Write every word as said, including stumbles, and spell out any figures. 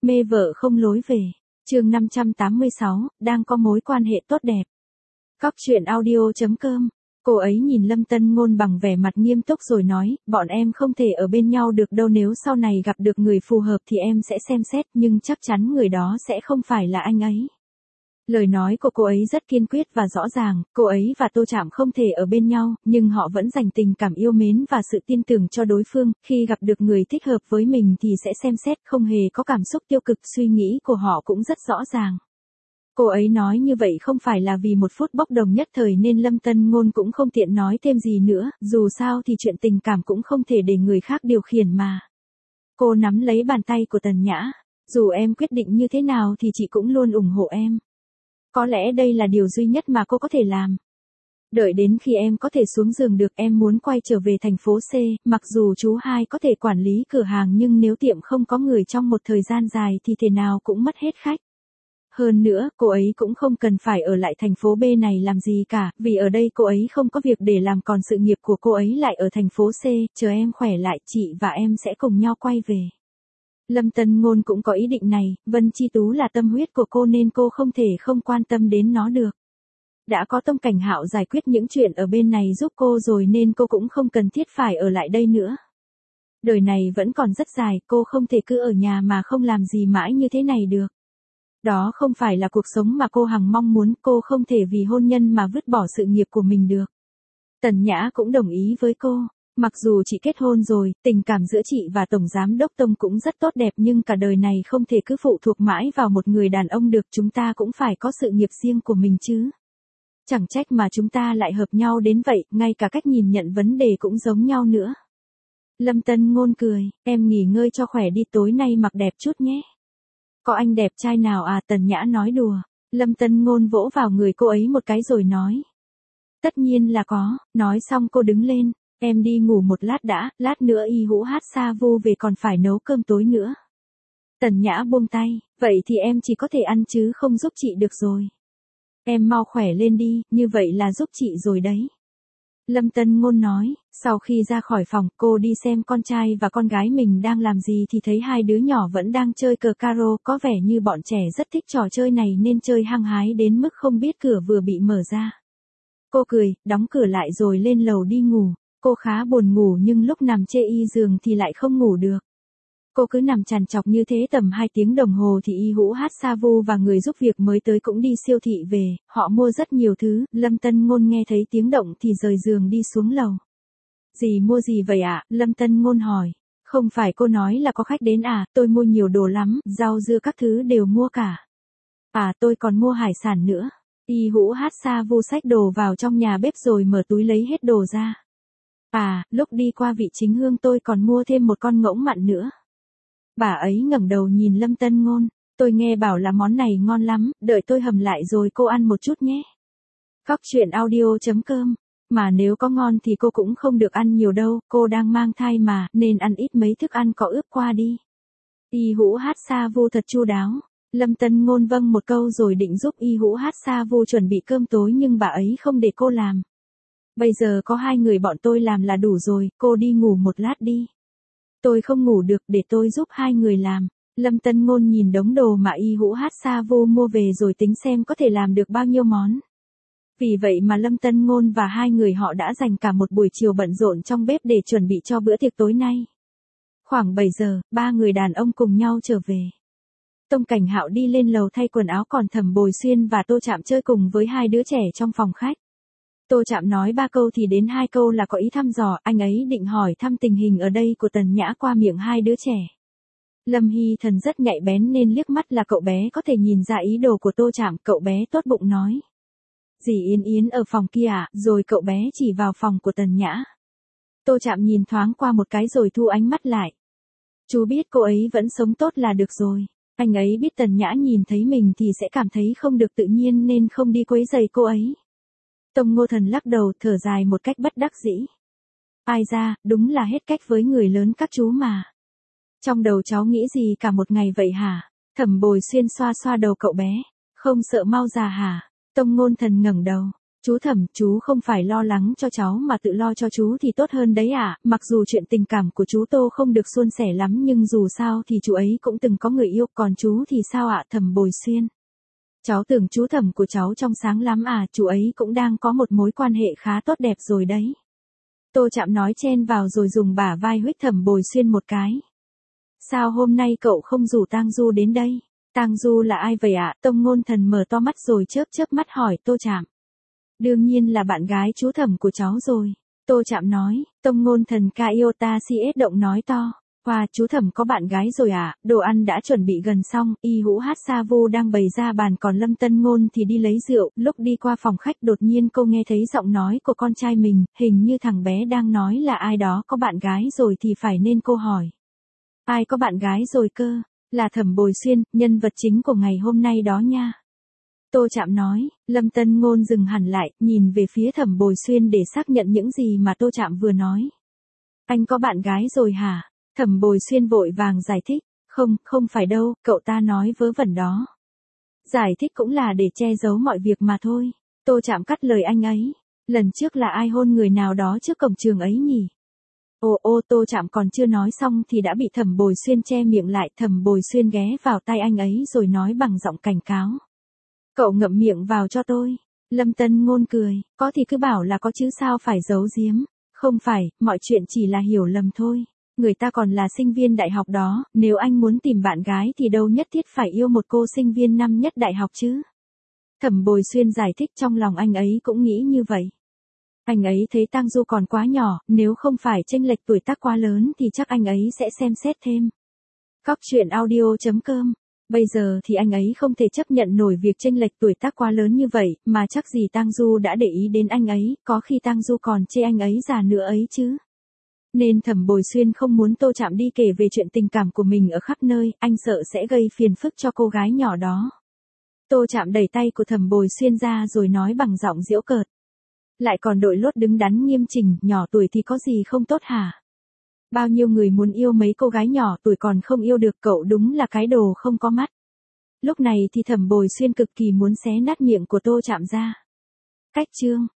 Mê vợ không lối về. Chương năm trăm tám mươi sáu, đang có mối quan hệ tốt đẹp. Cóc truyện audio chấm com. Cô ấy nhìn Lâm Tân Ngôn bằng vẻ mặt nghiêm túc rồi nói, bọn em không thể ở bên nhau được đâu, nếu sau này gặp được người phù hợp thì em sẽ xem xét, nhưng chắc chắn người đó sẽ không phải là anh ấy. Lời nói của cô ấy rất kiên quyết và rõ ràng, cô ấy và Tô Trạm không thể ở bên nhau, nhưng họ vẫn dành tình cảm yêu mến và sự tin tưởng cho đối phương, khi gặp được người thích hợp với mình thì sẽ xem xét, không hề có cảm xúc tiêu cực, suy nghĩ của họ cũng rất rõ ràng. Cô ấy nói như vậy không phải là vì một phút bốc đồng nhất thời nên Lâm Tân Ngôn cũng không tiện nói thêm gì nữa, dù sao thì chuyện tình cảm cũng không thể để người khác điều khiển mà. Cô nắm lấy bàn tay của Tần Nhã, dù em quyết định như thế nào thì chị cũng luôn ủng hộ em. Có lẽ đây là điều duy nhất mà cô có thể làm. Đợi đến khi em có thể xuống giường được, em muốn quay trở về thành phố C, mặc dù chú hai có thể quản lý cửa hàng nhưng nếu tiệm không có người trong một thời gian dài thì thế nào cũng mất hết khách. Hơn nữa, cô ấy cũng không cần phải ở lại thành phố B này làm gì cả, vì ở đây cô ấy không có việc để làm, còn sự nghiệp của cô ấy lại ở thành phố C, chờ em khỏe lại chị và em sẽ cùng nhau quay về. Lâm Tân Ngôn cũng có ý định này, Vân Chi Tú là tâm huyết của cô nên cô không thể không quan tâm đến nó được. Đã có Tông Cảnh Hạo giải quyết những chuyện ở bên này giúp cô rồi nên cô cũng không cần thiết phải ở lại đây nữa. Đời này vẫn còn rất dài, cô không thể cứ ở nhà mà không làm gì mãi như thế này được. Đó không phải là cuộc sống mà cô hằng mong muốn, cô không thể vì hôn nhân mà vứt bỏ sự nghiệp của mình được. Tần Nhã cũng đồng ý với cô. Mặc dù chị kết hôn rồi, tình cảm giữa chị và Tổng Giám Đốc Tông cũng rất tốt đẹp nhưng cả đời này không thể cứ phụ thuộc mãi vào một người đàn ông được, chúng ta cũng phải có sự nghiệp riêng của mình chứ. Chẳng trách mà chúng ta lại hợp nhau đến vậy, ngay cả cách nhìn nhận vấn đề cũng giống nhau nữa. Lâm Tân Ngôn cười, em nghỉ ngơi cho khỏe đi, tối nay mặc đẹp chút nhé. Có anh đẹp trai nào à? Tần Nhã nói đùa. Lâm Tân Ngôn vỗ vào người cô ấy một cái rồi nói. Tất nhiên là có, nói xong cô đứng lên. Em đi ngủ một lát đã, lát nữa Y Hữu Hát Sa Vu về còn phải nấu cơm tối nữa. Tần Nhã buông tay, vậy thì em chỉ có thể ăn chứ không giúp chị được rồi. Em mau khỏe lên đi, như vậy là giúp chị rồi đấy. Lâm Tân Ngôn nói, sau khi ra khỏi phòng, cô đi xem con trai và con gái mình đang làm gì thì thấy hai đứa nhỏ vẫn đang chơi cờ caro, có vẻ như bọn trẻ rất thích trò chơi này nên chơi hăng hái đến mức không biết cửa vừa bị mở ra. Cô cười, đóng cửa lại rồi lên lầu đi ngủ. Cô khá buồn ngủ nhưng lúc nằm chê y giường thì lại không ngủ được. Cô cứ nằm trằn trọc như thế tầm hai tiếng đồng hồ thì Y Hữu Hát Sa Vu và người giúp việc mới tới cũng đi siêu thị về, họ mua rất nhiều thứ, Lâm Tân Ngôn nghe thấy tiếng động thì rời giường đi xuống lầu. Dì mua gì vậy ạ? À? Lâm Tân Ngôn hỏi. Không phải cô nói là có khách đến à, tôi mua nhiều đồ lắm, rau dưa các thứ đều mua cả. À tôi còn mua hải sản nữa. Y Hữu Hát Sa Vu xách đồ vào trong nhà bếp rồi mở túi lấy hết đồ ra. À, lúc đi qua vị chính hương tôi còn mua thêm một con ngỗng mặn nữa. Bà ấy ngẩng đầu nhìn Lâm Tân Ngôn, tôi nghe bảo là món này ngon lắm, đợi tôi hầm lại rồi cô ăn một chút nhé. Cóc truyện audio chấm com, mà nếu có ngon thì cô cũng không được ăn nhiều đâu, cô đang mang thai mà, nên ăn ít mấy thức ăn có ướp qua đi. Y Hữu Hát Sa Vu thật chu đáo. Lâm Tân Ngôn vâng một câu rồi định giúp Y Hữu Hát Sa Vu chuẩn bị cơm tối nhưng bà ấy không để cô làm. Bây giờ có hai người bọn tôi làm là đủ rồi, cô đi ngủ một lát đi. Tôi không ngủ được, để tôi giúp hai người làm. Lâm Tân Ngôn nhìn đống đồ mà Y Hữu Hát Sa Vu mua về rồi tính xem có thể làm được bao nhiêu món. Vì vậy mà Lâm Tân Ngôn và hai người họ đã dành cả một buổi chiều bận rộn trong bếp để chuẩn bị cho bữa tiệc tối nay. Khoảng bảy giờ, ba người đàn ông cùng nhau trở về. Tông Cảnh Hạo đi lên lầu thay quần áo, còn Thẩm Bồi Xuyên và Tô Trạm chơi cùng với hai đứa trẻ trong phòng khách. Tô Trạm nói ba câu thì đến hai câu là có ý thăm dò, anh ấy định hỏi thăm tình hình ở đây của Tần Nhã qua miệng hai đứa trẻ. Lâm Hy Thần rất nhạy bén nên liếc mắt là cậu bé có thể nhìn ra ý đồ của Tô Trạm, cậu bé tốt bụng nói. Dì Yến Yến ở phòng kia à, rồi cậu bé chỉ vào phòng của Tần Nhã. Tô Trạm nhìn thoáng qua một cái rồi thu ánh mắt lại. Chú biết cô ấy vẫn sống tốt là được rồi. Anh ấy biết Tần Nhã nhìn thấy mình thì sẽ cảm thấy không được tự nhiên nên không đi quấy rầy cô ấy. Tông Ngô Thần lắc đầu thở dài một cách bất đắc dĩ. Ai ra, đúng là hết cách với người lớn các chú mà. Trong đầu cháu nghĩ gì cả một ngày vậy hả? Thẩm Bồi Xuyên xoa xoa đầu cậu bé. Không sợ mau già hả? Tông Ngôn Thần ngẩng đầu. Chú Thẩm, chú không phải lo lắng cho cháu mà tự lo cho chú thì tốt hơn đấy ạ, mặc dù chuyện tình cảm của chú Tô không được suôn sẻ lắm nhưng dù sao thì chú ấy cũng từng có người yêu, còn chú thì sao ạ? Thẩm Bồi Xuyên. Cháu tưởng chú Thẩm của cháu trong sáng lắm à, chú ấy cũng đang có một mối quan hệ khá tốt đẹp rồi đấy. Tô Trạm nói chen vào rồi dùng bả vai huých Thẩm Bồi Xuyên một cái. Sao hôm nay cậu không rủ Tang Du đến đây? Tang Du là ai vậy ạ? Tông Ngôn Thần mở to mắt rồi chớp chớp mắt hỏi Tô Trạm. Đương nhiên là bạn gái chú Thẩm của cháu rồi. Tô Trạm nói, Tông Ngôn Thần ca yêu ta si ết động nói to. Wow, chú Thẩm có bạn gái rồi à, đồ ăn đã chuẩn bị gần xong, Y Hữu Hát Sa Vu đang bày ra bàn còn Lâm Tân Ngôn thì đi lấy rượu, lúc đi qua phòng khách đột nhiên cô nghe thấy giọng nói của con trai mình, hình như thằng bé đang nói là ai đó có bạn gái rồi thì phải nên cô hỏi. Ai có bạn gái rồi cơ? Là Thẩm Bồi Xuyên, nhân vật chính của ngày hôm nay đó nha. Tô Trạm nói, Lâm Tân Ngôn dừng hẳn lại, nhìn về phía Thẩm Bồi Xuyên để xác nhận những gì mà Tô Trạm vừa nói. Anh có bạn gái rồi hả? Thẩm Bồi Xuyên vội vàng giải thích, không, không phải đâu, cậu ta nói vớ vẩn đó. Giải thích cũng là để che giấu mọi việc mà thôi. Tô Trạm cắt lời anh ấy, lần trước là ai hôn người nào đó trước cổng trường ấy nhỉ? Ồ ô Tô Trạm còn chưa nói xong thì đã bị Thẩm Bồi Xuyên che miệng lại, Thẩm Bồi Xuyên ghé vào tai anh ấy rồi nói bằng giọng cảnh cáo. Cậu ngậm miệng vào cho tôi. Lâm Tân Ngôn cười, có thì cứ bảo là có chứ sao phải giấu giếm. Không phải, mọi chuyện chỉ là hiểu lầm thôi. Người ta còn là sinh viên đại học đó, nếu anh muốn tìm bạn gái thì đâu nhất thiết phải yêu một cô sinh viên năm nhất đại học chứ. Thẩm Bồi Xuyên giải thích trong lòng anh ấy cũng nghĩ như vậy. Anh ấy thấy Tang Du còn quá nhỏ, nếu không phải chênh lệch tuổi tác quá lớn thì chắc anh ấy sẽ xem xét thêm. Cóc truyện audio chấm com. Bây giờ thì anh ấy không thể chấp nhận nổi việc chênh lệch tuổi tác quá lớn như vậy, mà chắc gì Tang Du đã để ý đến anh ấy, có khi Tang Du còn chê anh ấy già nữa ấy chứ. Nên Thẩm Bồi Xuyên không muốn Tô Trạm đi kể về chuyện tình cảm của mình ở khắp nơi, anh sợ sẽ gây phiền phức cho cô gái nhỏ đó. Tô Trạm đẩy tay của Thẩm Bồi Xuyên ra rồi nói bằng giọng giễu cợt. Lại còn đội lốt đứng đắn nghiêm chỉnh, nhỏ tuổi thì có gì không tốt hả? Bao nhiêu người muốn yêu mấy cô gái nhỏ tuổi còn không yêu được, cậu đúng là cái đồ không có mắt. Lúc này thì Thẩm Bồi Xuyên cực kỳ muốn xé nát miệng của Tô Trạm ra. Cách chương